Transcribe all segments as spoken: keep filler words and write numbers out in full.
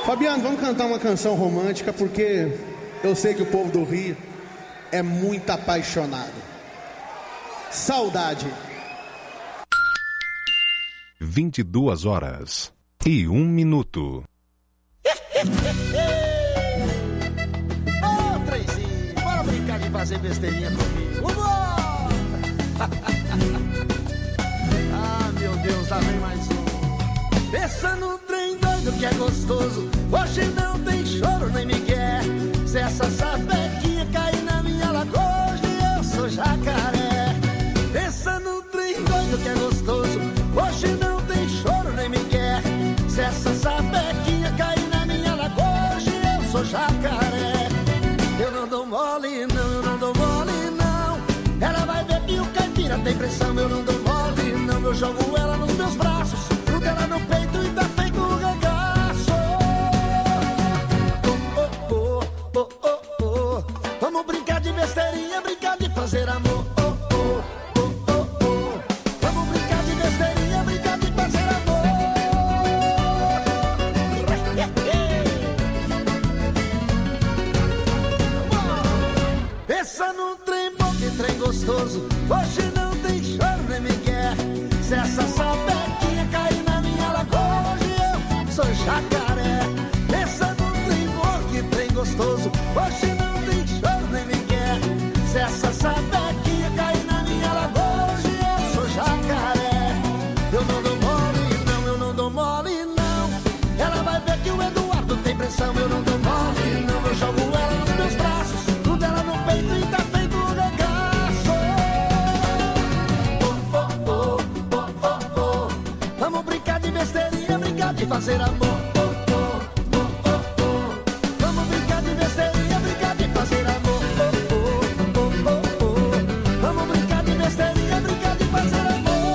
Fabiano, vamos cantar uma canção romântica, porque eu sei que o povo do Rio é muito apaixonado. Saudade. vinte e duas horas e um minuto. Ô, trenzinho, bora brincar de fazer besteirinha comigo. Vambora! Ah, meu Deus, lá vem mais um. Pensa no trem doido que é gostoso. Hoje não tem choro nem migué. Se essa sapequinha cair na minha lagoa, hoje eu sou jacaré. Pensa no trem doido que é gostoso. Hoje não tem choro nem migué. Se essa sapequinha cair na minha lagoa, hoje eu sou jacaré. Eu não dou mole não, eu não dou mole não. Ela vai ver que o caipira tem pressão. Eu não dou mole não, eu jogo ela nos meus braços, grudo ela no peito e tá feito um regaço. Oh, oh, oh, oh, oh, oh. Vamos brincar de besteirinha, brincar de fazer amor. Oh, oh, oh, oh, oh. Vamos brincar de besteirinha, brincar de fazer amor. Pensa num trem bom, que trem gostoso. Hoje não tem choro nem migué. Se essa sapequinha cair na minha lagoa, hoje eu sou jacaré. Pensa num trem bom, que trem gostoso. Hoje não tem choro nem migué. Se essa sapequinha cair na minha lagoa, hoje eu sou jacaré. Eu não dou mole não, eu não dou mole não. Ela vai ver que o Eduardo tem pressão. Eu não dou mole não, eu jogo ela nos meus braços, tudo ela no peito e tá feito um regaço. Oh, oh, oh, oh, oh, oh. Vamos brincar de besteirinha, brincar de fazer amor. Oh, oh, oh, oh, oh. Vamos brincar de besteirinha, brincar de fazer amor. Oh, oh, oh, oh, oh. Vamos brincar de besteirinha, brincar de fazer amor.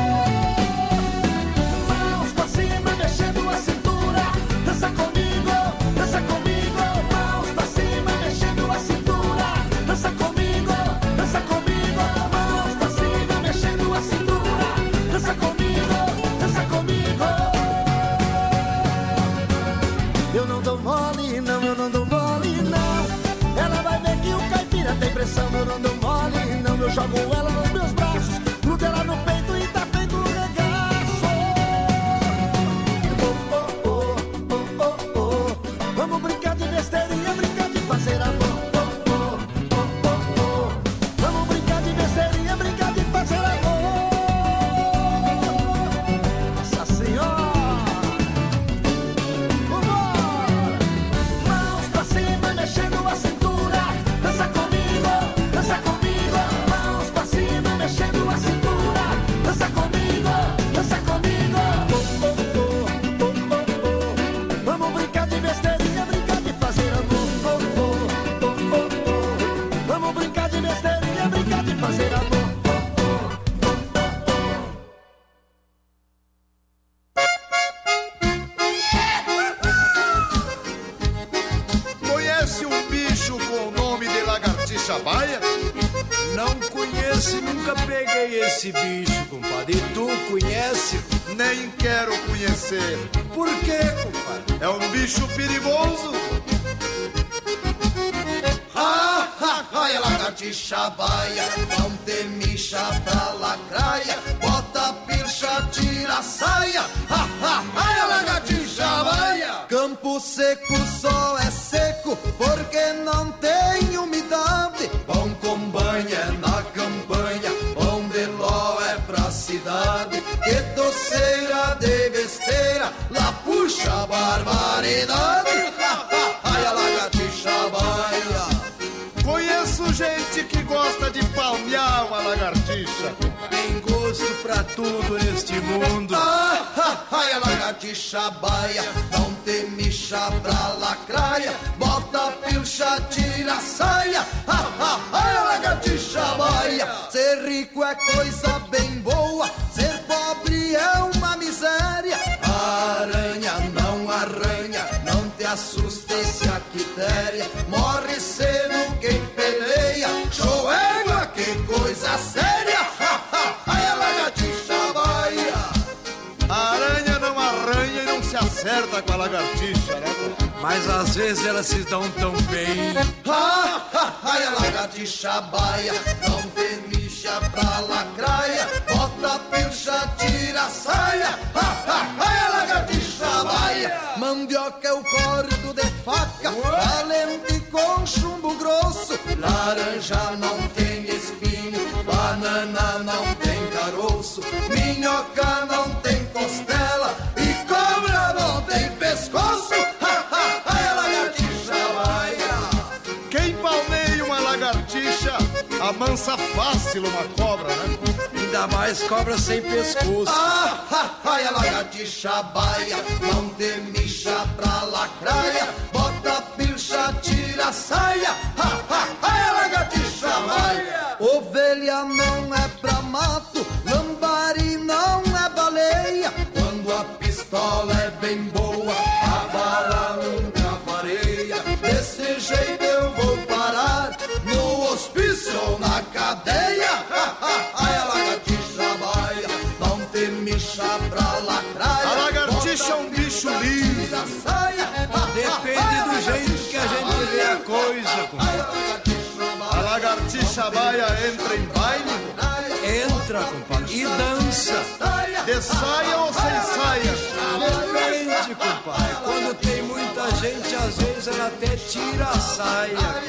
Mãos pra cima, mexendo a cintura. Dança comigo, dança comigo. Mãos pra cima, mexendo a cintura. Dança comigo, dança comigo. Mãos pra cima, mexendo a cintura. Dança comigo, dança comigo. Eu não dou mole não, eu não dou mole não. Ela vai ver que o caipira tem pressão. Eu não dou mole não, eu jogo ela nos meus braços, grudo ela no peito e tá feito um regaço. Oh, oh, oh, oh, oh, oh. Vamos brincar de besteirinha, brincar de fazer amor. Oh, oh, oh, oh, oh. Vamos brincar de besteirinha, brincar de fazer amor. Nossa Senhora. Vambora! Mãos pra cima, mexendo a cintura. Dança comigo, dança comigo. Mãos pra cima, mexendo a cintura. Dança comigo, dança comigo. Oh, oh, oh, oh, oh, oh. Vamos brincar de besteirinha, brincar de fazer amor. Oh, oh, oh, oh, oh. Vamos brincar de besteirinha, brincar de fazer amor. Conhece um bicho com o nome de lagartixa baia? Não conheço, nunca peguei esse bicho, compadre. E tu conhece? Nem quero conhecer. Por quê, compadre? É um bicho perigoso. Ha, ha, ha, é lagartixa baia, não te mixa pra lacraia, bota a pilcha, tira a saia. Ha, ha, ha, é lagartixa baia. Campo seco só é seco porque não tem umidade. Bom com banha na campanha, onde ló é pra cidade. Que doceira de besteira, lá puxa a barbaridade. Ha, ha, ha, é lagartixa baia. Conheço gente que gosta de palmear uma lagartixa. Tem gosto pra tudo neste mundo. Ah, ah, ah, é lagartixa baia, não te mixa pra lacraia, bota a pilcha, tira a saia. Ah, ah, ah, é lagartixa baia. Ser rico é coisa bem boa, ser pobre é uma miséria. A aranha não arranha, não te assusta se a quitéria. Morre cedo quem peleia, show égua, que coisa séria. Ha, ha, ha, é lagartixa baia. A aranha não arranha e não se acerta com a lagartixa, né? Mas às vezes elas se dão tão bem. Ha, ha, ai, a lagartixa baia, não tem micha pra lacraia, bota a pilcha, tira a saia. Ha, ha, ai, a lagartixa baia, mandioca é o córrego de faca, valente com chumbo grosso, laranja não tem espinho, banana não tem caroço, minhoca não tem costela e cobra não tem pescoço. Ha, ha, ai, a lagartixa baia. Quem palmeia uma lagartixa amansa fácil uma cobra, né? Ainda mais cobra sem pescoço. Ah, ha, ai, a lagartixa baia, não tem micha pra lacraia, bota a pilcha, tira a saia. Ha, ha, ai, a lagartixa baia. Ovelha não é pra mato, lambari não é baleia, quando a pistola é bem boa, a bala nunca vareia. Desse jeito eu vou parar no hospício ou na cadeia. Ha, ha, ai, a lagartixa baia, não tem micha pra lacraia. A lagartixa é um bicho livre. Depende do jeito que a gente vê a coisa. A lagartixa baia entra em baile, Entra, compadre, e dança. de saia ou sem saia? Depende, compadre. Quando tem muita gente, às vezes ela até tira a saia.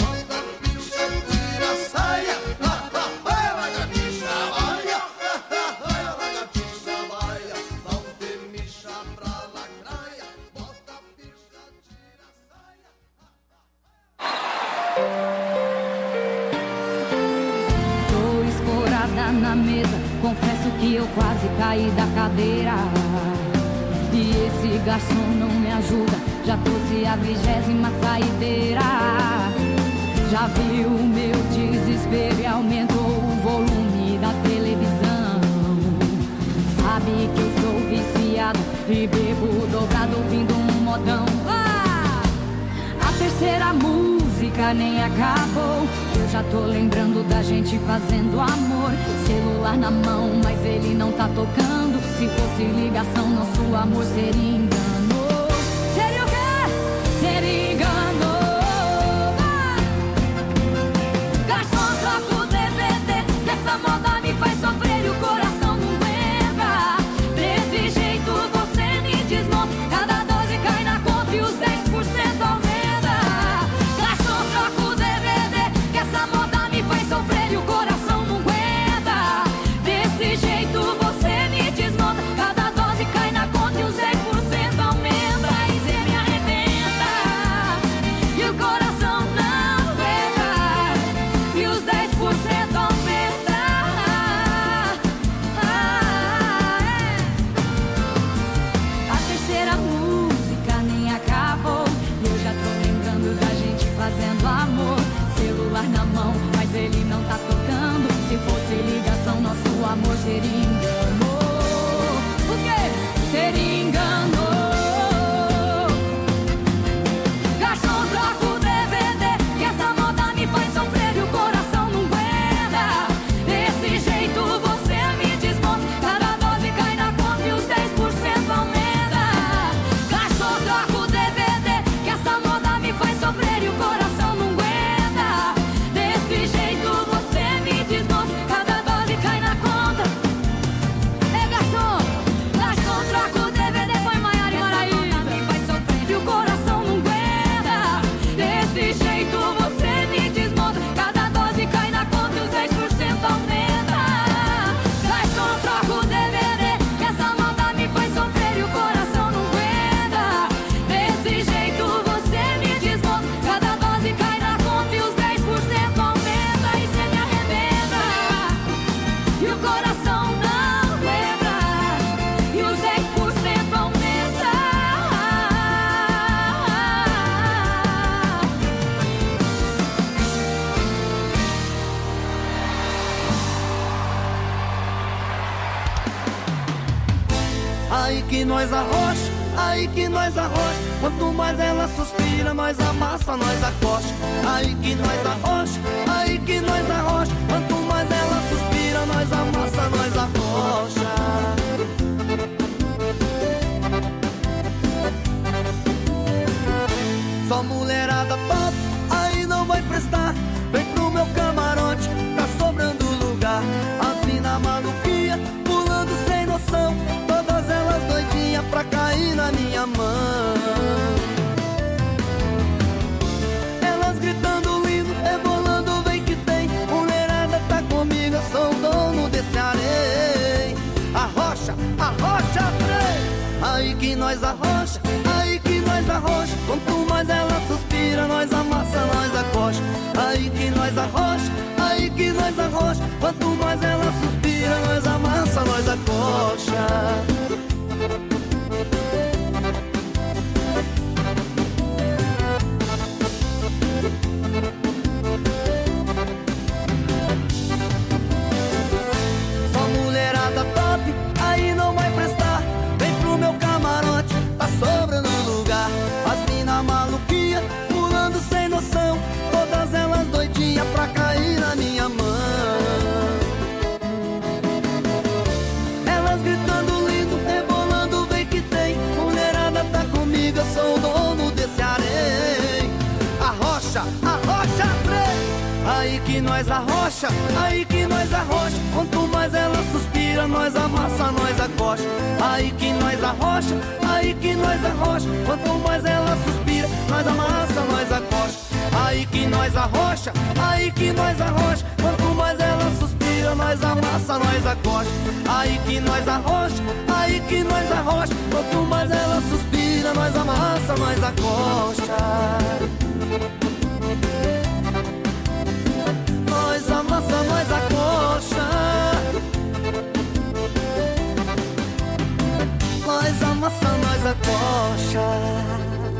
Na mesa, confesso que eu quase caí da cadeira. E esse garçom não me ajuda, já trouxe a vigésima saideira. Já viu o meu desespero e aumentou o volume da televisão. Sabe que eu sou viciado e bebo dobrado ouvindo um modão. Ah! A terceira música nem acabou, eu já tô lembrando da gente fazendo amor. Celular na mão, mas ele não tá tocando. Se fosse ligação, nosso amor seria engano. Seria o quê? Seria engano. Ah! Garçom, troca o D V D, que essa moda me faz sofrer e o coração não aguenta. Desse jeito você me desmonta, cada dose cai na conta e os dez por cento aumenta. Garçom, troca o D V D, que essa moda me faz sofrer e o coração não aguenta. Desse jeito você me desmonta, cada dose cai na conta e os dez por cento aumenta. E cê me arrebenta e o coração não aguenta, e os dez por cento aumenta. Ah, é. A terceira música nem acabou, eu já tô lembrando da gente fazendo amor. Celular na mão, mas ele não tá tocando. Se fosse ligação, nosso amor seria engano. O quê? Seria engano. Garçom, troca o D V D, que essa moda me faz sofrer e o coração não aguenta. Desse jeito você me desmonta, cada dose cai na conta e os dez por cento aumenta. Garçom, troca o D V D, que essa moda me faz sofrer e o coração não aguenta. Desse jeito você me desmonta, cada dose cai na conta. Ei, garçom, garçom, troca o D V D, põe Maiara e Maraísa. Me faz sofrer e o coração não aguenta. Desse jeito você me desmonta, cada dose cai na conta e os dez por cento aumenta. Garçom, troca o D V D, que essa moda me faz sofrer e o coração não aguenta. Desse jeito você me desmonta, cada dose cai na conta e os dez por cento aumenta. E cê me arrebenta e o coração não aguenta, e os dez por cento aumenta. Aí que nós arrocha, aí que nós arrocha. Quanto mais ela suspira, nós amassa, nós acocha. Aí que nós arrocha, aí que nós arrocha. Quanto mais ela suspira, nós amassa, nós acocha. cair na minha mão. Elas gritando lindo, rebolando, vem que tem. Mulherada tá comigo, eu sou o dono desse harém. Arrocha, arrocha, trem. Aí que nós arrocha, aí que nós arrocha. Quanto mais ela suspira, nós amassa, nós acocha. Aí que nós arrocha, aí que nós arrocha. Quanto mais ela suspira, nós amassa, nós acocha. Só mulherada top, aí não vai prestar. Vem pro meu camarote, tá sobrando lugar. As mina maluquinha, pulando sem noção. Todas elas doidinhas pra cair na minha mão. Elas gritando lindo, rebolando, vem que tem. Mulherada tá comigo, eu sou o dono desse harém. Arrocha, arrocha, trem. Aí que nós arrocha, aí que nós arrocha. Quanto mais ela suspira, nós amassa, nós acocha. Aí que nós arrocha, aí que nós arrocha. Quanto mais ela suspira, nós amassa, nós acocha. Aí que nós arrocha, aí que nós arrocha. Quanto mais ela suspira, nós amassa, nós acocha. Aí que nós arrocha, aí que nós arrocha. Quanto mais ela suspira, nós amassa, nós acocha. Nós amassa, nós acocha. Nós amassa, nós acocha.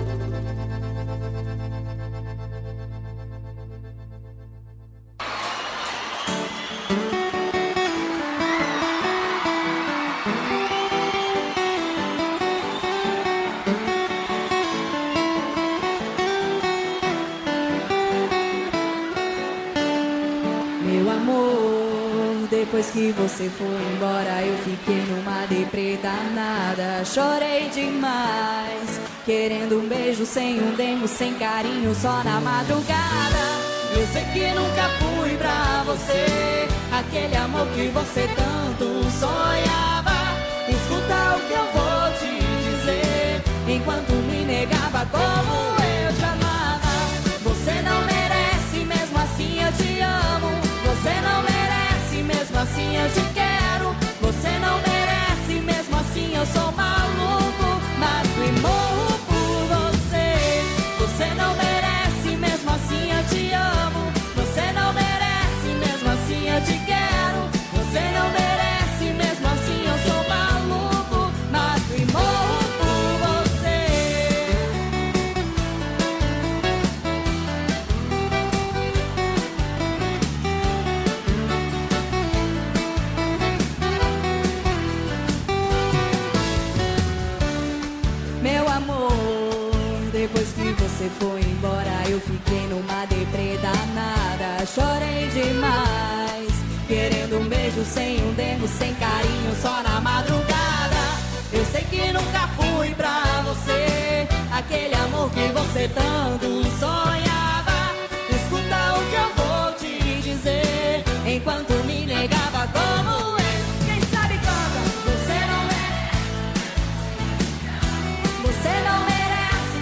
Depois que você foi embora, eu fiquei numa deprê danada. Chorei demais, querendo um beijo sem um dengo, sem carinho, só na madrugada. Eu sei que nunca fui pra você aquele amor que você tanto sonhava. Escuta o que eu vou te dizer, enquanto me negava como eu te amava. Você não merece, mesmo assim eu te amo. Você não merece, mesmo assim eu te quero. Você não merece, mesmo assim eu sou maluco. Mato e morro por você. Você não merece, mesmo assim eu te amo. Você não merece, mesmo assim eu te quero. Você não merece, mesmo assim eu sou maluco. Mato e morro por você. Meu amor, depois que você foi embora, eu fiquei numa deprê danada. Chorei demais, querendo um beijo sem um dengo, sem carinho, só na madrugada. Eu sei que nunca fui pra você aquele amor que você tanto sonhava. Escuta o que eu vou te dizer, enquanto me negava como eu. Quem sabe canta. Você não merece. Você não merece.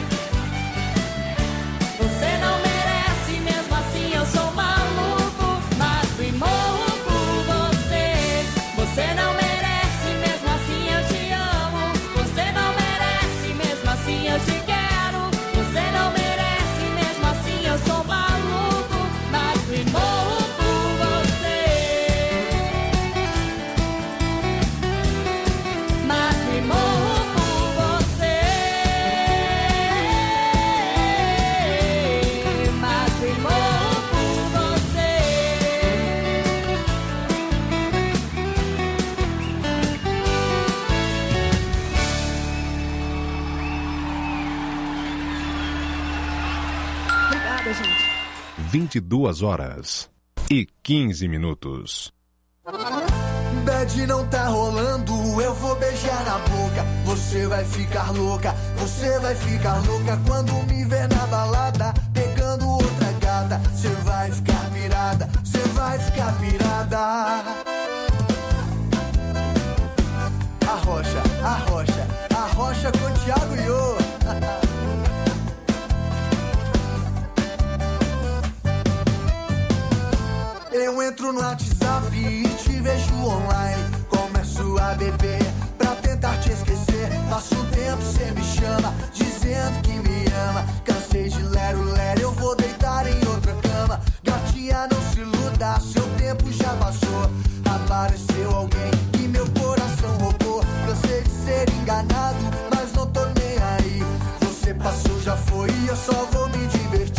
Você não merece, mesmo assim eu sou maluco. Mato e morro por você. Você não merece, mesmo assim eu te amo. Você não merece, mesmo assim eu te quero. Você não merece, mesmo assim eu sou maluco. Mato e morro por você. Mato e morro por você. Mato e morro por você. Obrigada, gente. vinte e duas horas e quinze minutos. Bad não tá rolando, eu vou beijar na boca. Você vai ficar louca, você vai ficar louca quando me ver na balada, pegando outra gata. Você vai ficar pirada, você vai ficar pirada. Arrocha, arrocha, arrocha. Arrocha com Thiago Iô. Eu entro no WhatsApp e te vejo online. Começo a beber pra tentar te esquecer. Passo um tempo, cê me chama, dizendo que me ama. Cansei de lero-lero, eu vou deitar em outra cama. Gatinha, não se iluda, seu tempo já passou. Apareceu alguém que meu coração roubou. Cansei de ser enganado, mas não tô nem aí. Você passou, já foi e eu só vou me divertir.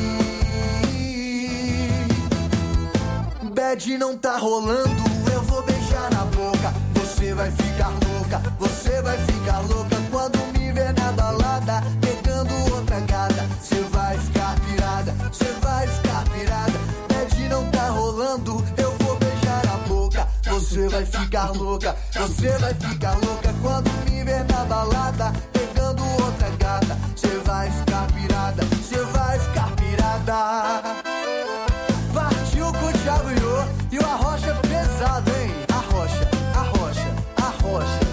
Bad não tá rolando, eu vou beijar na boca. Você vai ficar louca, você vai ficar louca quando me ver na balada, pegando outra gata. Você vai ficar pirada, você vai ficar pirada. Bad não tá rolando, eu vou beijar na boca. Você vai ficar louca, você vai ficar louca quando me ver na balada, pegando outra gata. Você vai ficar pirada, você vai ficar pirada. Partiu com o Thiago Iô e o Arrocha é pesado, hein? Arrocha, arrocha, arrocha.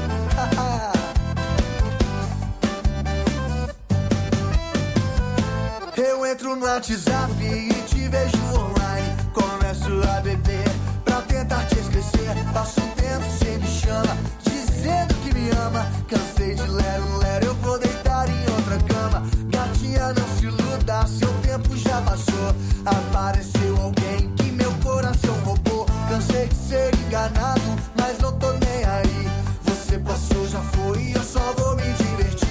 Eu entro no WhatsApp e te vejo online. Começo a beber pra tentar te esquecer. Passo um tempo, cê me chama, dizendo que me ama. Cansei de lero-lero, eu vou deitar em outra cama. Gatinha, não se iluda, seu tempo já passou. Apareceu alguém que meu coração roubou. Cansei de ser enganado, mas não tô nem aí. Você passou, já foi e eu só vou me divertir.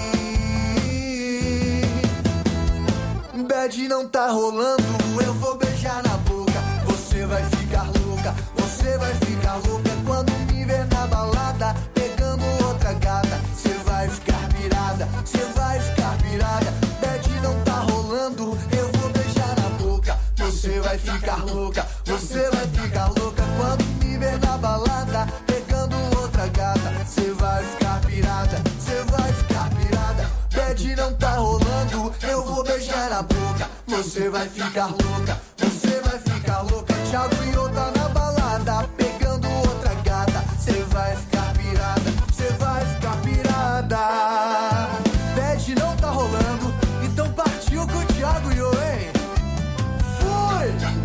Bad não tá rolando, eu vou beijar na boca. Você vai ficar louca, você vai ficar louca quando me ver na balada, pegando outra gata. Você vai ficar pirada, você vai ficar pirada. Bad não tá rolando, eu vou beijar na boca. Você vai ficar louca, você vai ficar louca quando me ver na balada, pegando outra gata. Você vai ficar pirada, você vai ficar pirada. Bad não tá rolando, eu vou beijar na boca. Você vai ficar louca, você vai ficar louca. Thiago Iô tá na balada, pegando outra gata. Você vai ficar pirada, você vai ficar pirada. Bad não tá rolando, então partiu com o Thiago Iô, hein? Fui!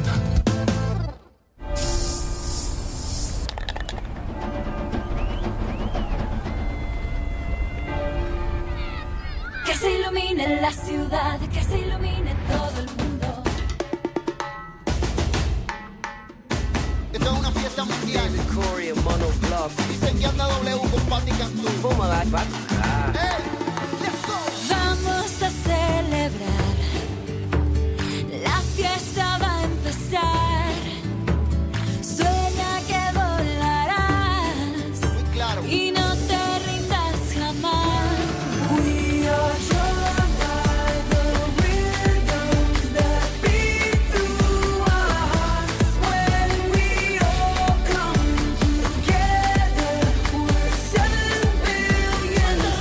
Que se ilumine la ciudad, que se ilumine todo el mundo. Esto es una fiesta mundial. Dicen que anda W con Patti Cantú. ¡Hey! ¡Let's go! Vamos a celebrar, la fiesta va a empezar. Sueña que volarás. Muy claro. Y no te rindas jamás. We are joined by the rhythms that beat through our hearts. When we all come together, we're seven billion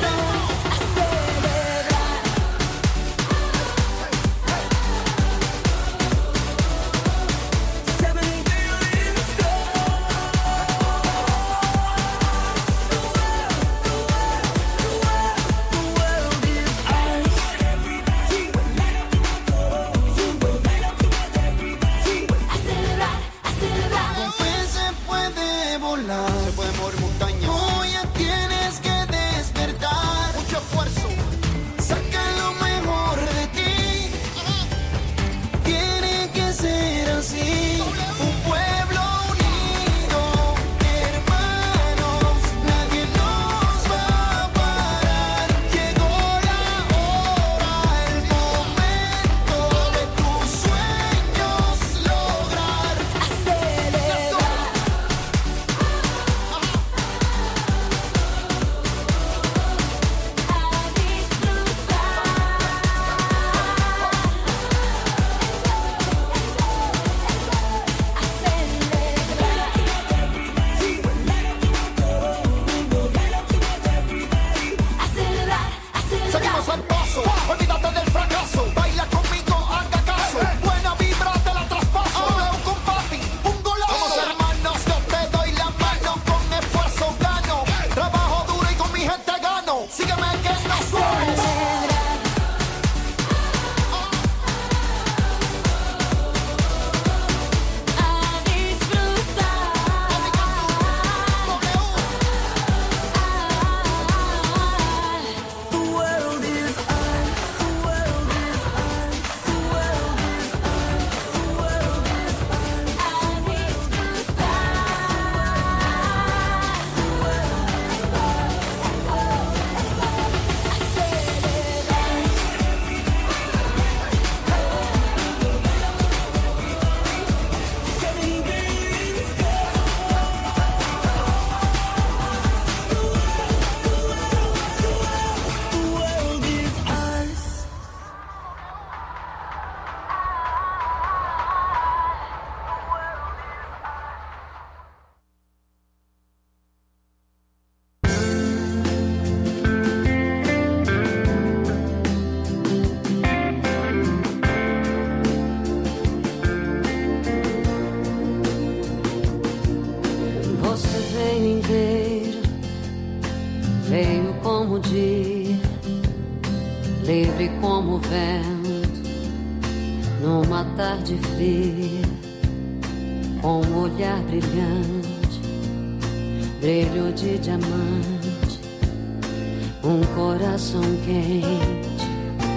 livre como o vento, numa tarde fria, com um olhar brilhante, brilho de diamante, um coração quente,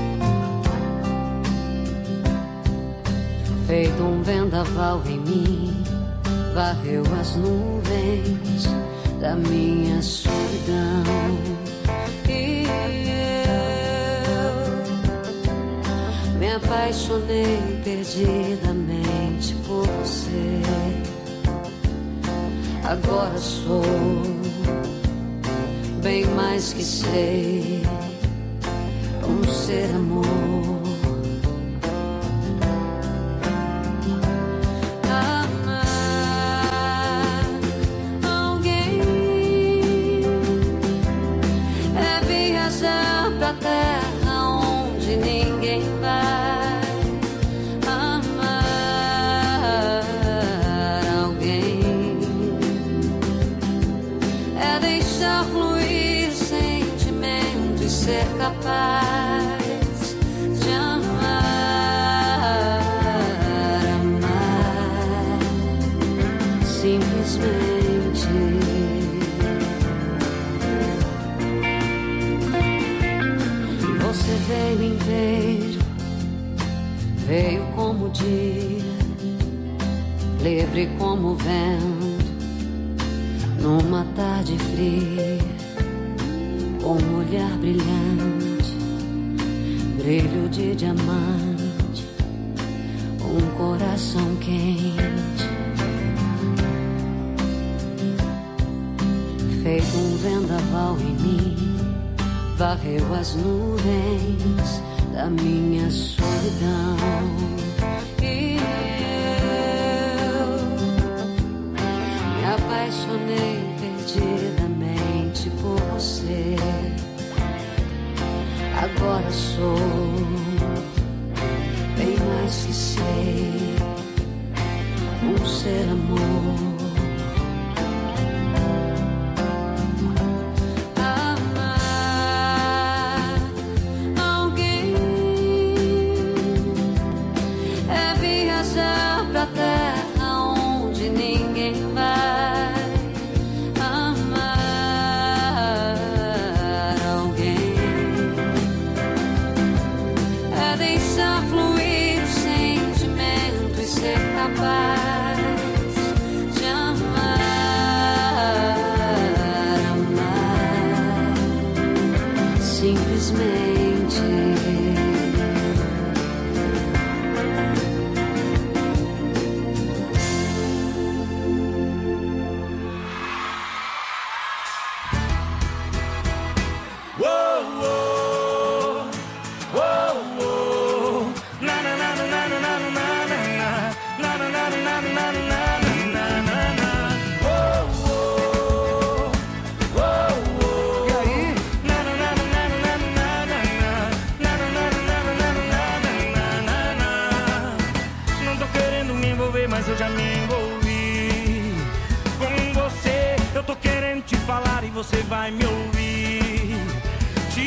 feito um vendaval em mim, varreu as nuvens da minha solidão. E eu me apaixonei perdidamente por você. Agora sou bem mais que sei, um ser amor. Capaz de amar, amar, simplesmente. Você veio inteiro, veio como o dia, livre como o vento, numa tarde fria, com um olhar brilhante, brilho de diamante, um coração quente, feito um vendaval em mim, varreu as nuvens da minha solidão. E eu me apaixonei perdidamente por você. Agora sou bem mais que sei, um ser amor. Amar alguém é viajar pra terra onde ninguém vai. Capaz de amar, amar, simplesmente. Mas eu já me envolvi com você. Eu tô querendo te falar e você vai me ouvir. Te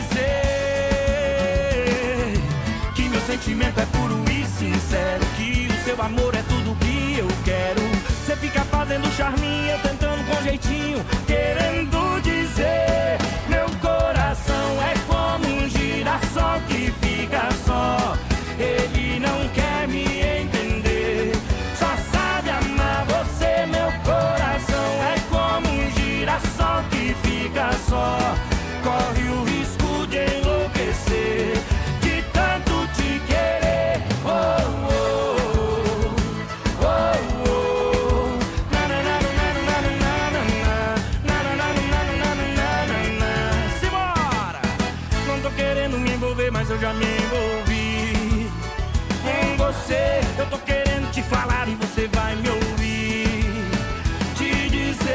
dizer que meu sentimento é puro e sincero, que o seu amor é tudo que eu quero. Você fica fazendo charminho, eu tentando com jeitinho, querendo dizer: meu coração é como um girassol que fica só. Ele não quer me entender, só sabe amar você. Meu coração é como um girassol que fica só. Corre o risco de enlouquecer, de tanto te querer. Oh, oh, oh, oh, oh. Na, na, na, na, na, na, na, na, na, na, na, na, na. Simbora! Não tô querendo me envolver, mas eu já me envolvi com você. Eu tô querendo te falar e você vai me ouvir. Te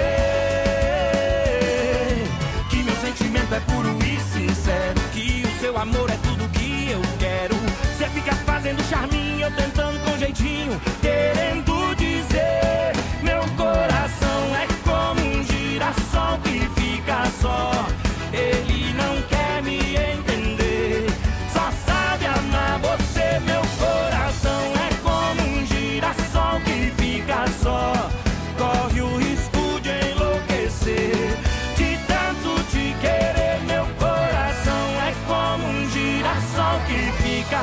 dizer que meu sentimento é puro e sincero, que o seu amor é tudo que eu quero. Você fica fazendo charminho, eu tentando com jeitinho, querendo dizer: meu coração é como um girassol que fica só. Ele não quer me entender,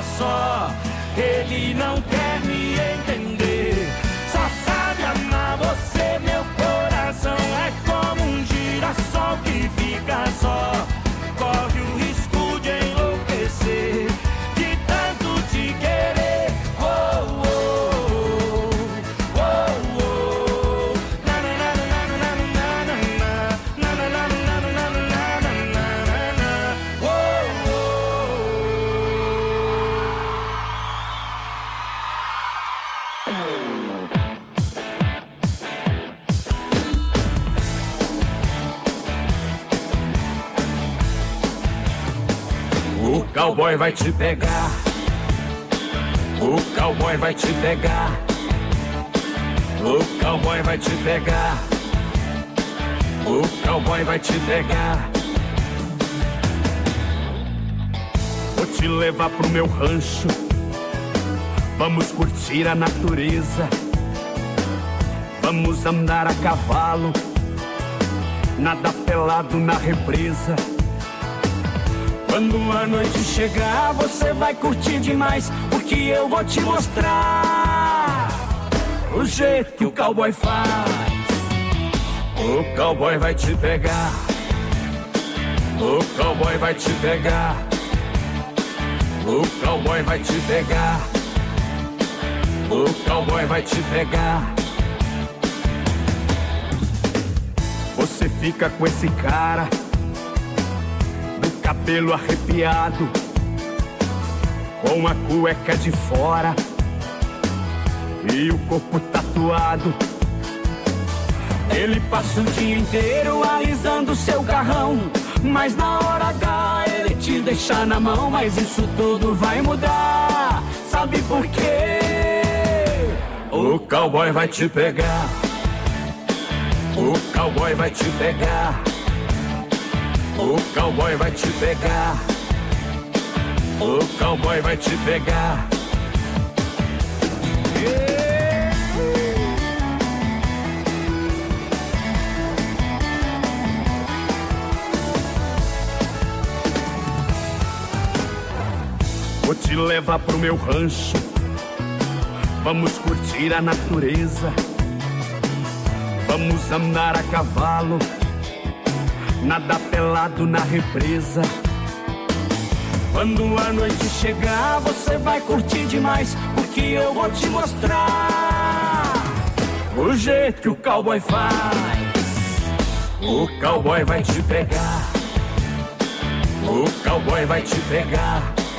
só. Ele não quer me entender, só sabe amar você. Meu coração é como um girassol que fica só. Corre o risco de enlouquecer, de tanto te querer. Oh, oh, oh, oh, oh. Na, na, na, na, na, na, na, na, na, na, na, na, na, na, na, oh, O cowboy vai te pegar, o cowboy vai te pegar, o cowboy vai te pegar, o cowboy vai te pegar. Vou te levar pro meu rancho, vamos curtir a natureza, vamos andar a cavalo, nada pelado na represa. Quando a noite chegar, você vai curtir demais, porque eu vou te mostrar o jeito que o cowboy faz. O cowboy vai te pegar, o cowboy vai te pegar, o cowboy vai te pegar, o cowboy vai te pegar. Você fica com esse cara, cabelo arrepiado, com a cueca de fora e o corpo tatuado. Ele passa o dia inteiro alisando seu carrão, mas na hora H ele te deixa na mão. Mas isso tudo vai mudar, sabe por quê? O cowboy vai te pegar, o cowboy vai te pegar, o cowboy vai te pegar, o cowboy vai te pegar. Yeah. Vou te levar pro meu rancho, vamos curtir a natureza, vamos andar a cavalo, nada pelado na represa. Quando a noite chegar, você vai curtir demais, porque eu vou te mostrar o jeito que o cowboy faz. O cowboy vai te pegar, o cowboy vai te pegar,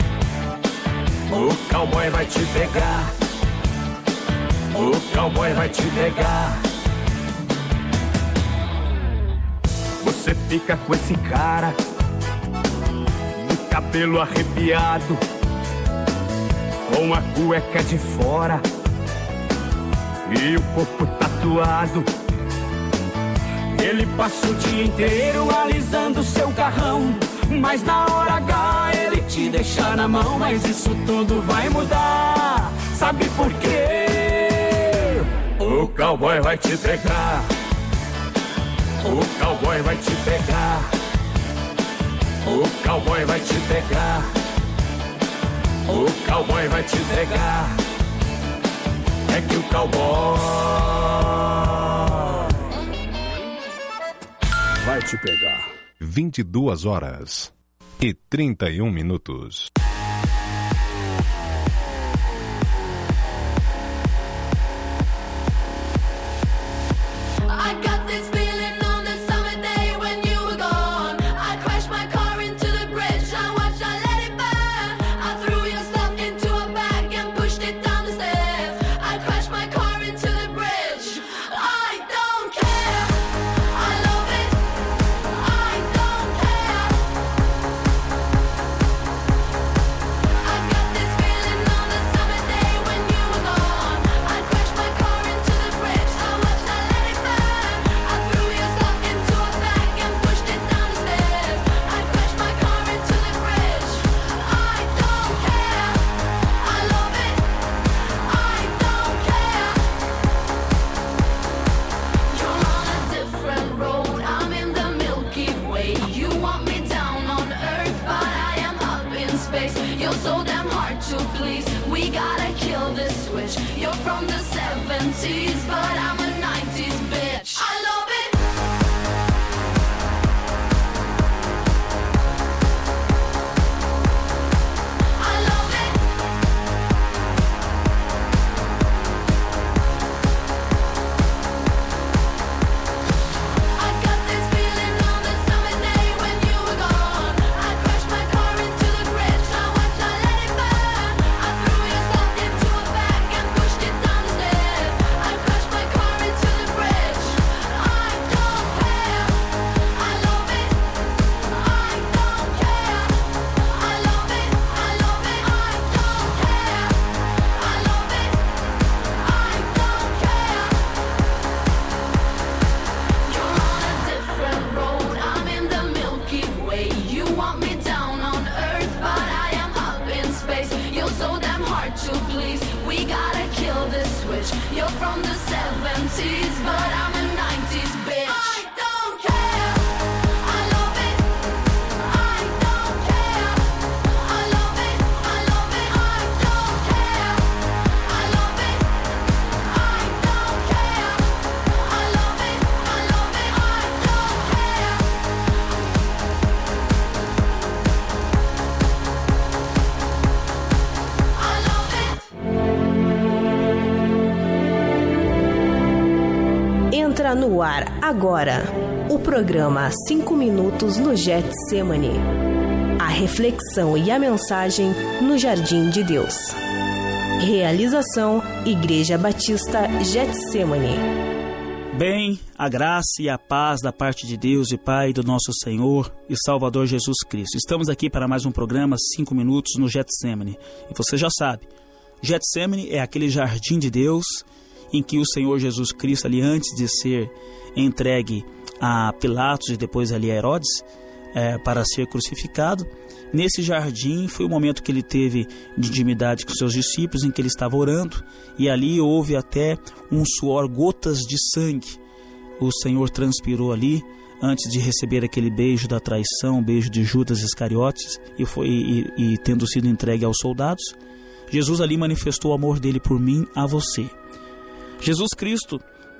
o cowboy vai te pegar, o cowboy vai te pegar. Você fica com esse cara, do cabelo arrepiado, com a cueca de fora e o corpo tatuado. Ele passa o dia inteiro alisando seu carrão, mas na hora H ele te deixa na mão. Mas isso tudo vai mudar, sabe por quê? O cowboy vai te pegar, o cowboy vai te pegar, o cowboy vai te pegar, o cowboy vai te pegar. É que o cowboy vai te pegar. vinte e duas horas e trinta e um minutos. You're so damn hard to please. We gotta kill this switch. You're from the seventies, but I'm a nineties bitch. I love it. You're from the seventies, but I'm a nineties bitch. I don't care. I love it. I don't care. I love it. I love it. I don't care. I love it. I don't care. I love it. I love it. I don't care. I love it. Entra no ar agora o programa cinco minutos no Getsemane. A reflexão e a mensagem no Jardim de Deus. Realização Igreja Batista Getsemane. Bem, a graça e a paz da parte de Deus e Pai do nosso Senhor e Salvador Jesus Cristo. Estamos aqui para mais um programa cinco minutos no Getsemane. E você já sabe, Getsemane é aquele jardim de Deus em que o Senhor Jesus Cristo, ali antes de ser entregue a Pilatos e depois ali a Herodes, é, para ser crucificado, nesse jardim foi o momento que ele teve de intimidade com seus discípulos, em que ele estava orando, e ali houve até um suor, gotas de sangue. O Senhor transpirou ali, antes de receber aquele beijo da traição, beijo de Judas Iscariotes, e, foi, e, e tendo sido entregue aos soldados, Jesus ali manifestou o amor dele por mim, a você. Jesus Cristo,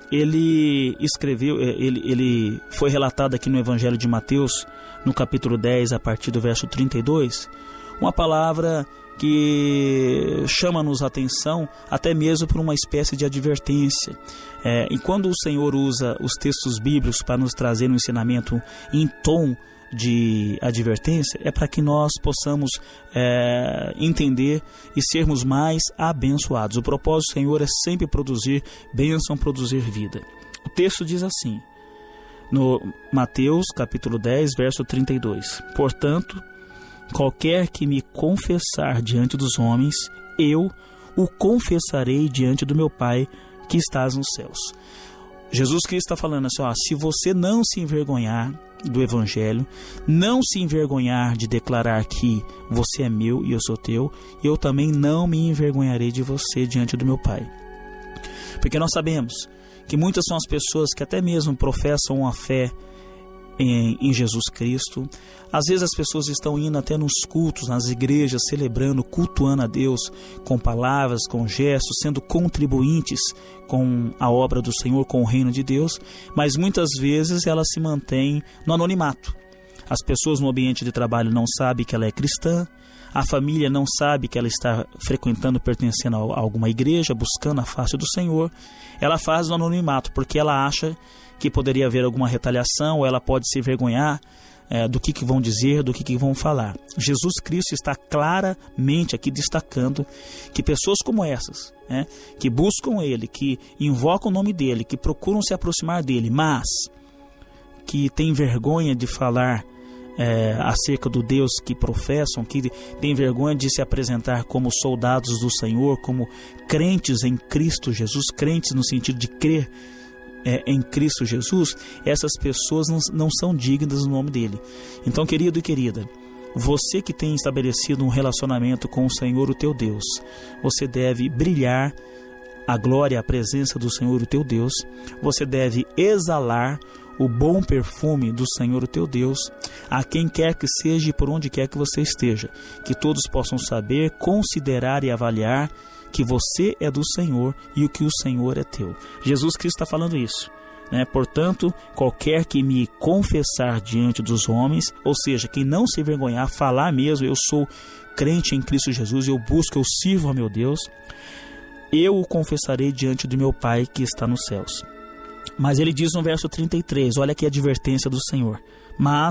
ele escreveu, ele, ele foi relatado aqui no Evangelho de Mateus, no capítulo dez, a partir do verso trinta e dois, uma palavra que chama-nos a atenção, até mesmo por uma espécie de advertência. É, e quando o Senhor usa os textos bíblicos para nos trazer um ensinamento em tom de advertência, é para que nós possamos é, entender e sermos mais abençoados. O propósito do Senhor é sempre produzir bênção, produzir vida. O texto diz assim, no Mateus capítulo dez, verso trinta e dois: Portanto, qualquer que me confessar diante dos homens, eu o confessarei diante do meu Pai que estás nos céus. Jesus Cristo está falando assim, ó, se você não se envergonhar do Evangelho, não se envergonhar de declarar que você é meu e eu sou teu, eu também não me envergonharei de você diante do meu Pai. Porque nós sabemos que muitas são as pessoas que até mesmo professam uma fé Em, em Jesus Cristo. Às vezes as pessoas estão indo até nos cultos, nas igrejas, celebrando, cultuando a Deus com palavras, com gestos, sendo contribuintes com a obra do Senhor, com o reino de Deus, mas muitas vezes ela se mantém no anonimato. As pessoas no ambiente de trabalho não sabem que ela é cristã, a família não sabe que ela está frequentando, pertencendo a alguma igreja, buscando a face do Senhor. Ela faz no anonimato porque ela acha que poderia haver alguma retaliação, ou ela pode se envergonhar é, do que, que vão dizer, do que, que vão falar. Jesus Cristo está claramente aqui destacando que pessoas como essas, né, que buscam Ele, que invocam o nome dEle, que procuram se aproximar dEle, mas que têm vergonha de falar é, acerca do Deus que professam, que têm vergonha de se apresentar como soldados do Senhor, como crentes em Cristo Jesus, crentes no sentido de crer É, em Cristo Jesus, essas pessoas não, não são dignas do nome dele. Então, querido e querida, você que tem estabelecido um relacionamento com o Senhor, o teu Deus, você deve brilhar a glória, a presença do Senhor, o teu Deus. Você deve exalar o bom perfume do Senhor, o teu Deus, a quem quer que seja e por onde quer que você esteja, que todos possam saber, considerar e avaliar que você é do Senhor e o que o Senhor é teu. Jesus Cristo está falando isso, né? Portanto, qualquer que me confessar diante dos homens, ou seja, quem não se envergonhar, falar mesmo, eu sou crente em Cristo Jesus, eu busco, eu sirvo a meu Deus, eu o confessarei diante do meu Pai que está nos céus. Mas ele diz no verso trinta e três, olha aqui a advertência do Senhor: mas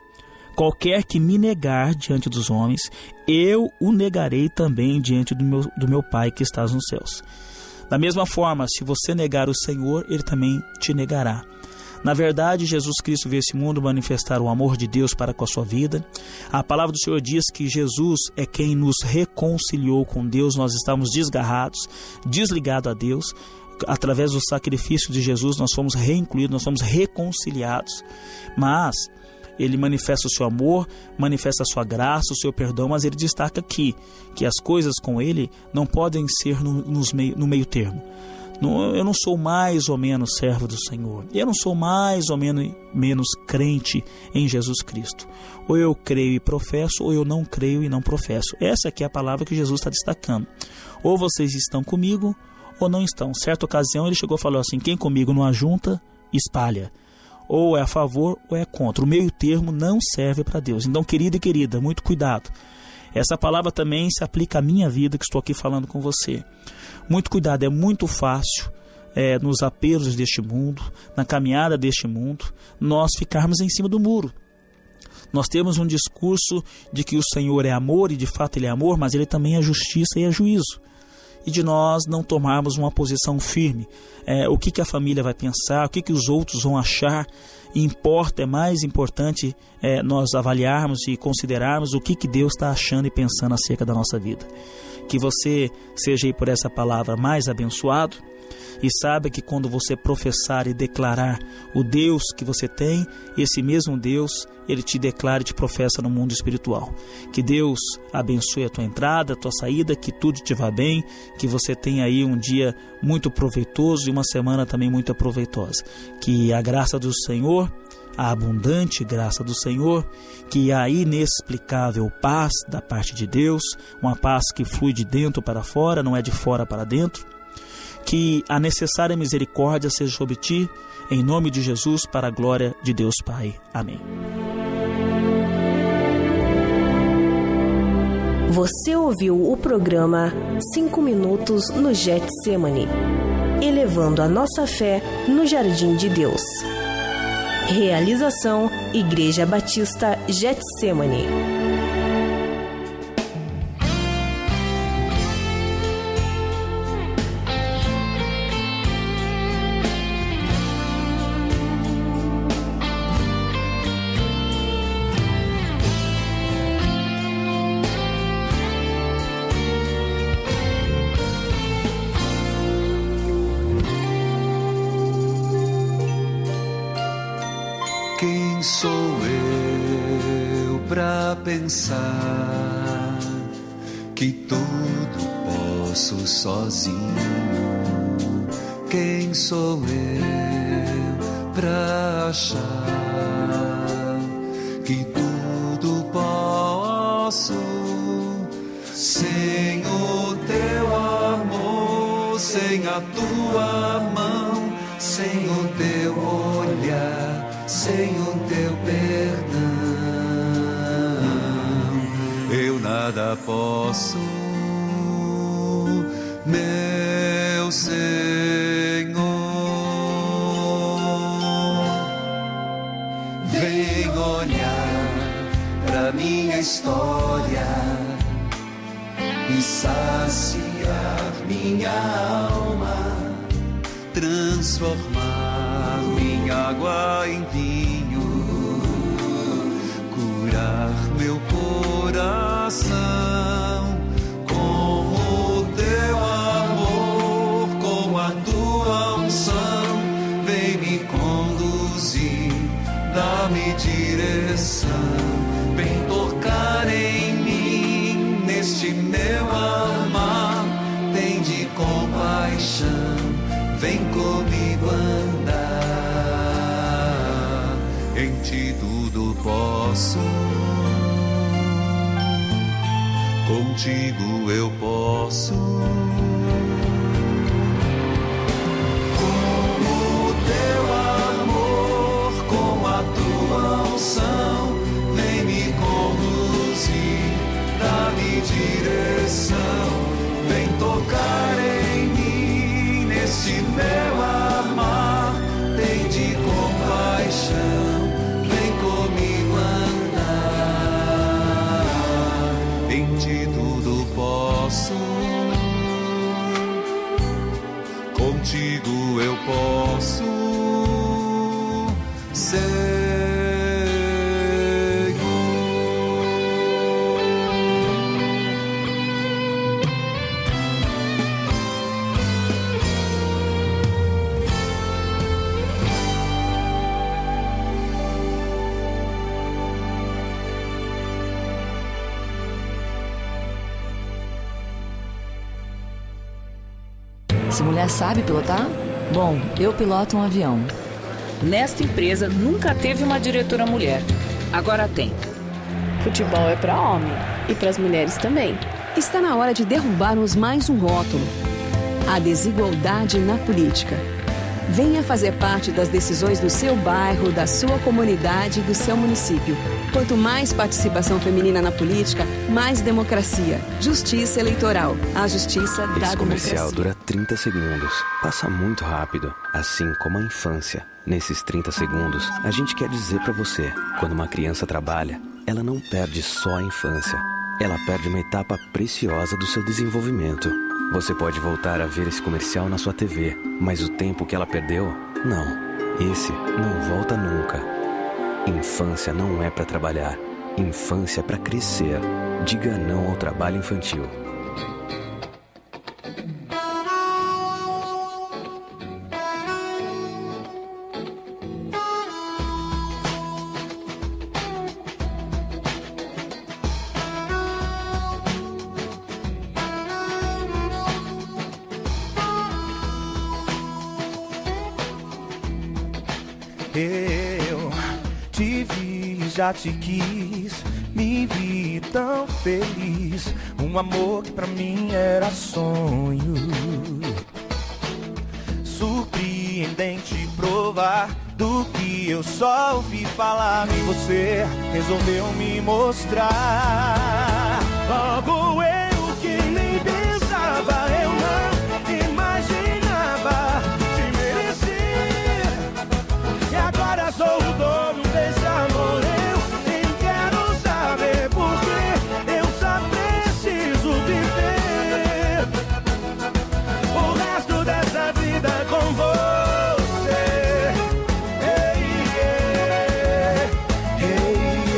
qualquer que me negar diante dos homens, eu o negarei também diante do meu, do meu Pai que está nos céus. Da mesma forma, se você negar o Senhor, Ele também te negará. Na verdade, Jesus Cristo veio a esse mundo manifestar o amor de Deus para com a sua vida. A palavra do Senhor diz que Jesus é quem nos reconciliou com Deus. Nós estávamos desgarrados, desligados a Deus. Através do sacrifício de Jesus, nós fomos reincluídos, nós fomos reconciliados. Mas Ele manifesta o seu amor, manifesta a sua graça, o seu perdão, mas Ele destaca aqui que as coisas com Ele não podem ser no, nos meio, no meio termo. Não, eu não sou mais ou menos servo do Senhor, eu não sou mais ou menos, menos crente em Jesus Cristo. Ou eu creio e professo, ou eu não creio e não professo. Essa aqui é a palavra que Jesus está destacando. Ou vocês estão comigo, ou não estão. Certa ocasião ele chegou e falou assim: quem comigo não ajunta, espalha. Ou é a favor ou é contra. O meio termo não serve para Deus. Então, querido e querida, muito cuidado. Essa palavra também se aplica à minha vida, que estou aqui falando com você. Muito cuidado, é muito fácil é, nos apelos deste mundo, na caminhada deste mundo, nós ficarmos em cima do muro. Nós temos um discurso de que o Senhor é amor, e de fato Ele é amor, mas Ele também é justiça e é juízo. E de nós não tomarmos uma posição firme. É, o que, que a família vai pensar, o que, que os outros vão achar. Importa, é mais importante é, nós avaliarmos e considerarmos o que, que Deus está achando e pensando acerca da nossa vida. Que você seja aí por essa palavra mais abençoado. E saiba que quando você professar e declarar o Deus que você tem, esse mesmo Deus, Ele te declara e te professa no mundo espiritual. Que Deus abençoe a tua entrada, a tua saída, que tudo te vá bem, que você tenha aí um dia muito proveitoso e uma semana também muito proveitosa. Que a graça do Senhor, a abundante graça do Senhor, que a inexplicável paz da parte de Deus, uma paz que flui de dentro para fora, não é de fora para dentro, que a necessária misericórdia seja sobre ti, em nome de Jesus, para a glória de Deus Pai. Amém. Você ouviu o programa cinco minutos no Getsemane, elevando a nossa fé no jardim de Deus. Realização Igreja Batista Getsemane. Quem sou eu pra pensar que tudo posso sozinho? Quem sou eu pra achar que tudo posso sem o teu amor, sem a tua mão, sem o teu olhar, sem o teu perdão, eu nada posso, meu Senhor. Vem olhar pra minha história e saciar minha alma, transformar minha água em vinho, curar meu coração com o teu amor, com a tua unção. Vem me conduzir, dá-me direção, vem tocar em mim, neste meu amar, tem de compaixão, vem comigo andar. posso, contigo eu posso. Com o teu amor, com a tua unção, vem me conduzir, dá-me direção, vem tocar em mim, nesse meu amar, tem de compaixão, vem comigo andar, em ti tudo posso, contigo eu posso ser. Essa mulher sabe pilotar? Bom, eu piloto um avião. Nesta empresa nunca teve uma diretora mulher. Agora tem. Futebol é para homem e para as mulheres também. Está na hora de derrubarmos mais um rótulo: a desigualdade na política. Venha fazer parte das decisões do seu bairro, da sua comunidade e do seu município. Quanto mais participação feminina na política, mais democracia. Justiça eleitoral. A justiça da Esse comercial democracia. dura trinta segundos. Passa muito rápido, assim como a infância. Nesses trinta segundos, a gente quer dizer pra você: quando uma criança trabalha, ela não perde só a infância. Ela perde uma etapa preciosa do seu desenvolvimento. Você pode voltar a ver esse comercial na sua T V, mas o tempo que ela perdeu, não. Esse não volta nunca. Infância não é pra trabalhar. Infância é pra crescer. Diga não ao trabalho infantil. Eu te vi, já te quis, me vi tão feliz. Um amor que pra mim era sonho. Surpreendente provar do que eu só ouvi falar. E você resolveu me mostrar. Logo eu que nem pensava, eu não imaginava te merecer. E agora sou o dono desse amor, eu nem quero saber porquê. Eu só preciso viver o resto dessa vida com você. Hey, yeah. Hey,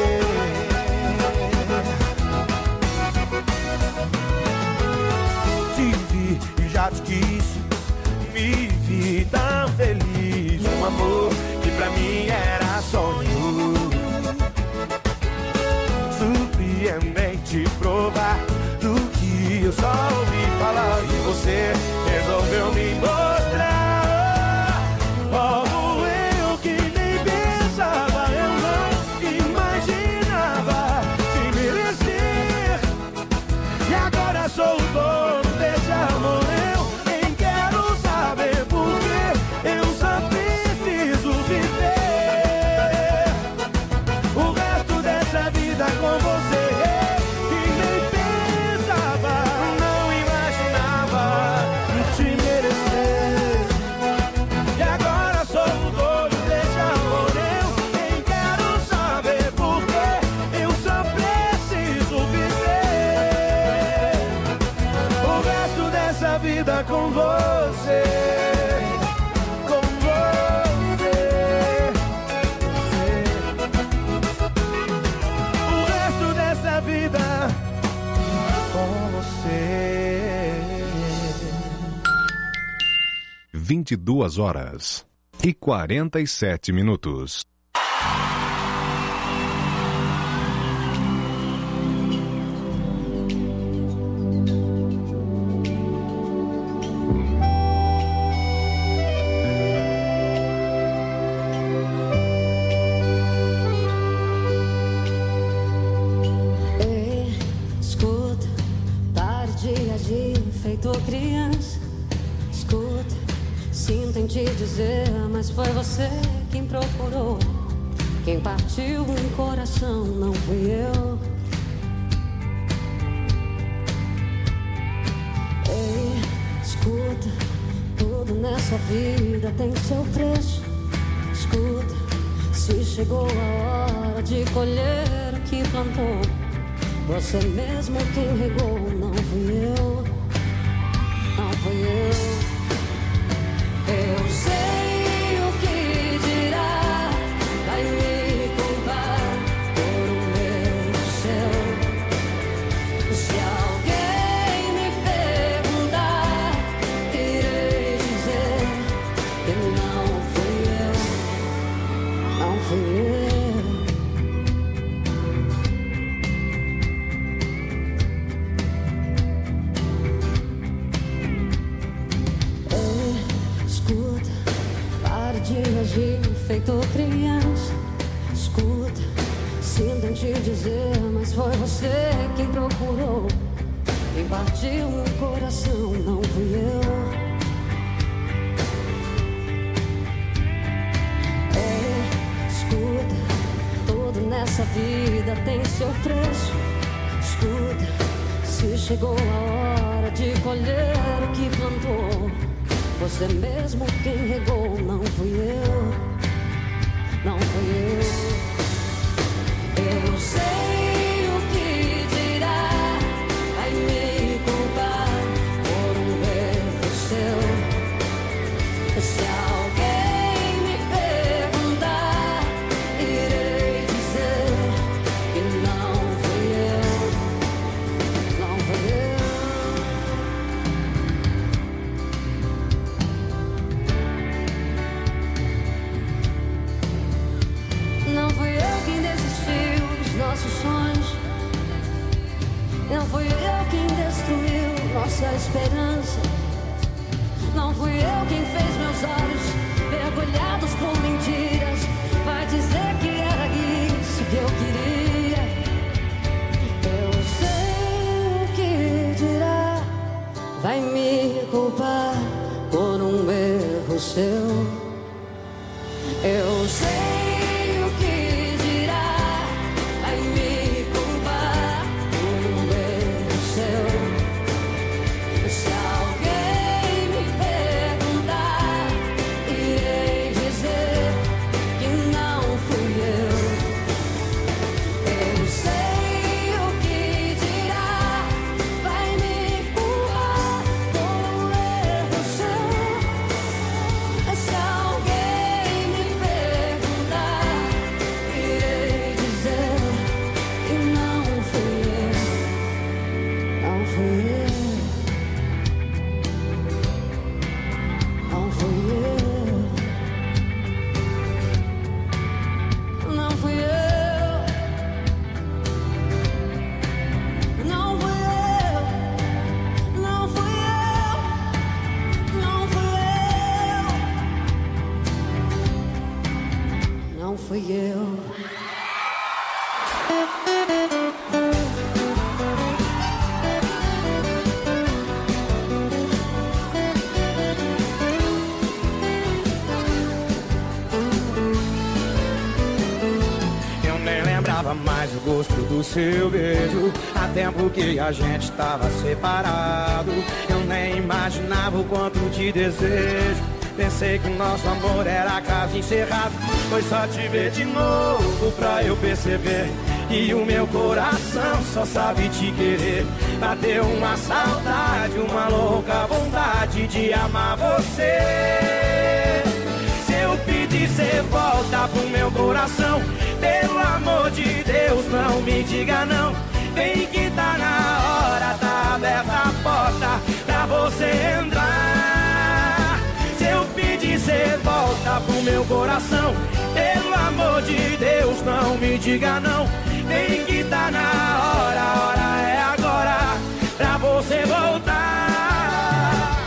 yeah. Te vi e já te quis, me vi tão feliz. Um amor que pra mim era sonho. Surpreendente provar do que eu só ouvi falar. E você resolveu me mostrar. Como eu que nem pensava, eu não imaginava te merecer. E agora sou o dono desse amor, eu nem quero saber porquê. Eu só preciso viver o resto dessa vida com você. Que nem pensava, não imaginava te merecer. E agora sou o dono desse amor, eu nem quero saber porquê. Eu só preciso viver o resto dessa vida com você. Com você. O resto dessa vida com você. vinte e duas horas e quarenta e sete minutos. feito criança. Escuta, sinto em te dizer, mas foi você quem procurou. Quem partiu um coração não fui eu. Ei, escuta, tudo nessa vida tem seu preço. Escuta, se chegou a hora de colher o que plantou, você mesmo quem regou, não fui eu. Não fui eu. Eu sei o que dirá, vai me culpar por um erro seu. Se alguém me perguntar, irei dizer que não fui eu. Não fui eu. Feito criança, escuta, sinto em te dizer, mas foi você quem procurou. Quem partiu um coração não fui eu. É, escuta, tudo nessa vida tem seu preço. Escuta, se chegou a hora de colher o que plantou, você mesmo quem regou, não fui eu. Não fui eu. Eu sei o que dirá, vai me culpar por um erro seu. Se alguém me perguntar, irei dizer que não fui eu. Não fui eu. Não fui eu quem desistiu dos nossos sonhos. Não fui eu quem destruiu nossa esperança. Não fui eu quem fez meus olhos mergulhados por mentiras. Vai dizer que era isso que eu queria. Eu sei o que dirá, vai me culpar por um erro seu. Eu sei. Fui eu. Eu nem lembrava mais o gosto do seu beijo. Há tempo que a gente tava separado. Eu nem imaginava o quanto te desejo. Pensei que o nosso amor era caso encerrado. Foi só te ver de novo pra eu perceber. E o meu coração só sabe te querer. Bateu uma saudade, uma louca vontade de amar você. Se eu pedir, cê volta pro meu coração. Pelo amor de Deus, não me diga não. Vem que tá na hora, tá aberta a porta pra você entrar. Se eu pedir, cê volta pro meu coração. Pelo amor de Deus, não me diga não. Vem que tá na hora, a hora é agora pra você voltar.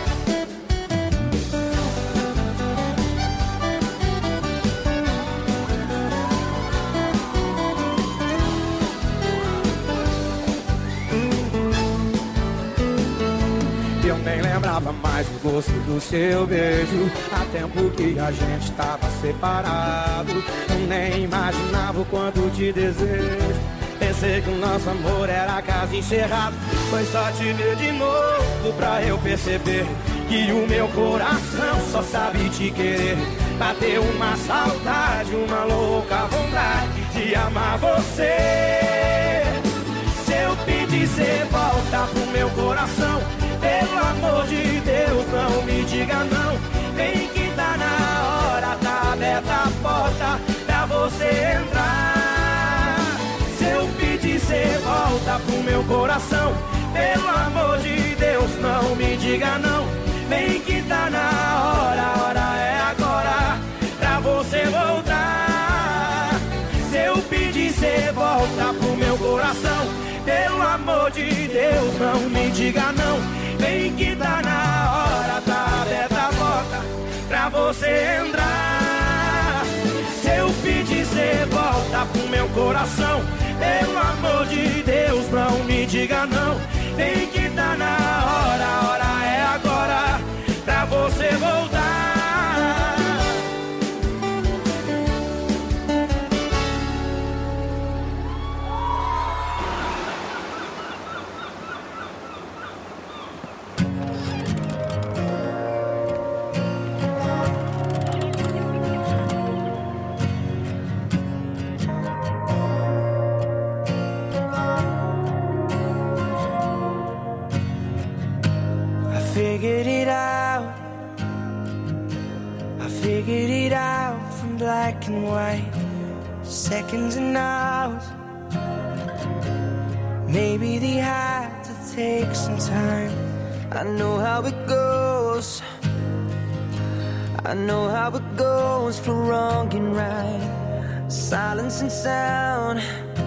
Eu amava mais o gosto do seu beijo. Há tempo que a gente tava separado, eu nem imaginava o quanto te desejo. Pensei que o nosso amor era caso encerrado. Foi só te ver de novo pra eu perceber que o meu coração só sabe te querer. Bateu uma saudade, uma louca vontade de amar você. Se eu pedir, cê volta pro meu coração. Pelo amor de Deus, não me diga não. Vem que tá na hora, tá aberta a porta pra você entrar. Se eu pedir, cê volta pro meu coração. Pelo amor de Deus, não me diga não. Vem que tá na hora, a hora é agora pra você voltar. Se eu pedir, cê volta pro meu coração. Pelo amor de Deus, não me diga não. Vem que tá na hora, tá aberta a porta pra você entrar. Se eu pedir, cê volta pro meu coração. Pelo amor de Deus, não me diga não. Vem que tá na hora, a hora é agora pra você voltar. Figured it out, I figured it out from black and white, seconds and hours. Maybe they had to take some time. I know how it goes, I know how it goes for wrong and right. Silence and sound,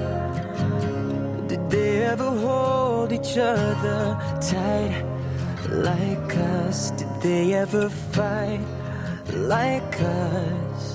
did they ever hold each other tight? Like us, did they ever fight like us?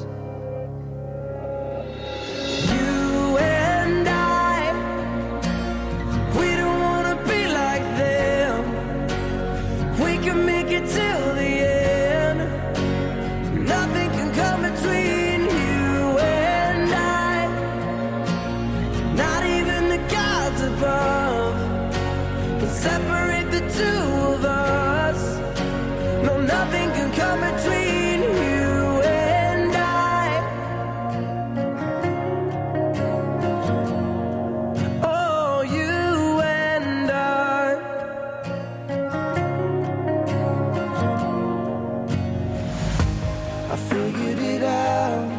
You and I, we don't wanna be like them. We can make it till the end. Nothing can come between you and I. Not even the gods above can separate the two of us. No, nothing can come between you and I. Oh, you and I. I figured it out.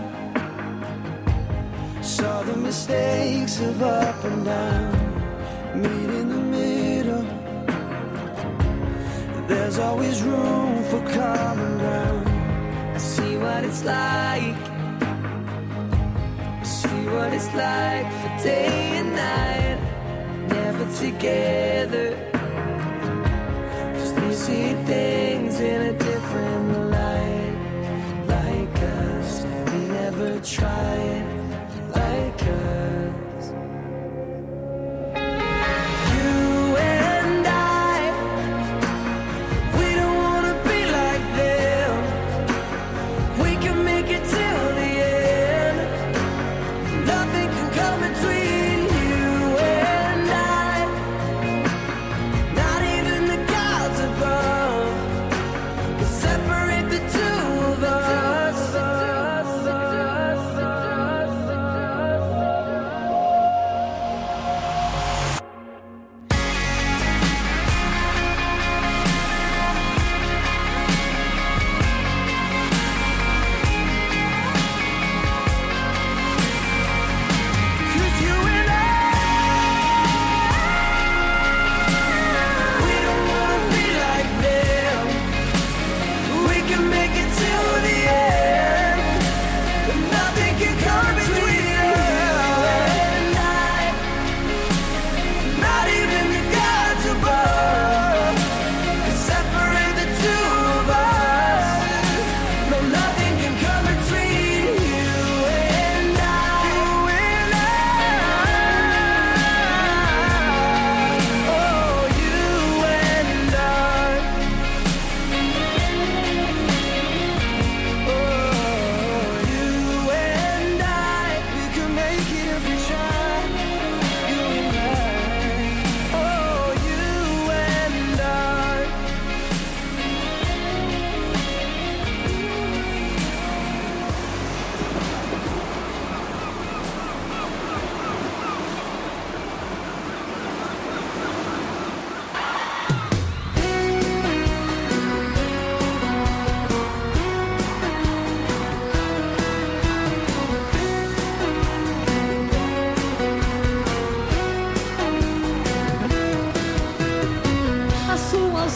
Saw the mistakes of up and down. Meet in the middle. There's always room for common ground. I see what it's like, I see what it's like for day and night. Never together, 'cause they see things in a different light. Like us, we never tried like us. You and I, we don't wanna be like them. We can make it till the end. Nothing can come between you and I.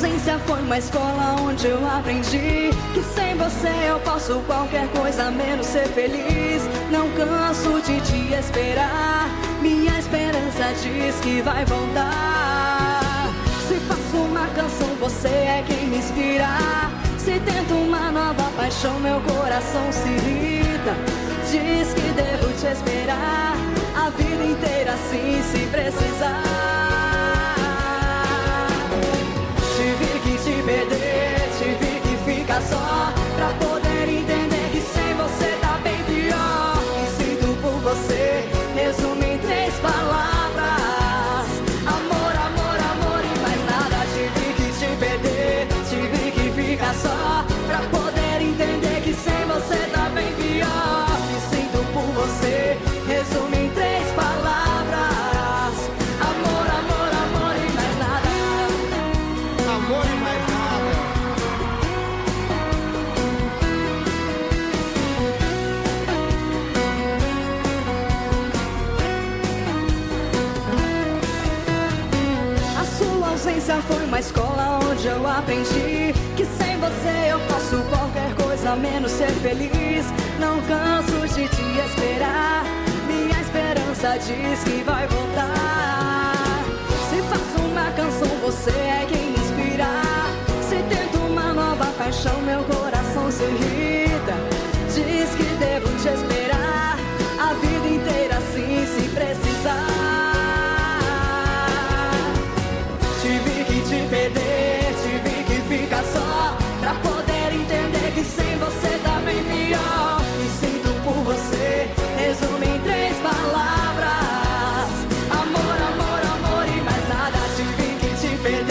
ausência foi uma escola onde eu aprendi que sem você eu posso qualquer coisa menos ser feliz. Não canso de te esperar, minha esperança diz que vai voltar. Se faço uma canção, você é quem me inspira. Se tento uma nova paixão, meu coração se irrita. Diz que devo te esperar a vida inteira, assim se precisar. Tive que te perder, tive que ficar só pra poder entender que sem você tá bem pior. Que sinto por você, resumo em três palavras: amor, amor, amor e mais nada. Tive que te perder, tive que ficar só pra poder entender que sem você tá bem pior. Que sinto por você, resumo em três palavras: amor, amor, amor e mais nada. Amor e mais nada. A sua ausência foi uma escola onde eu aprendi que sem você eu posso qualquer coisa menos ser feliz. Não canso de te esperar, minha esperança diz que vai voltar.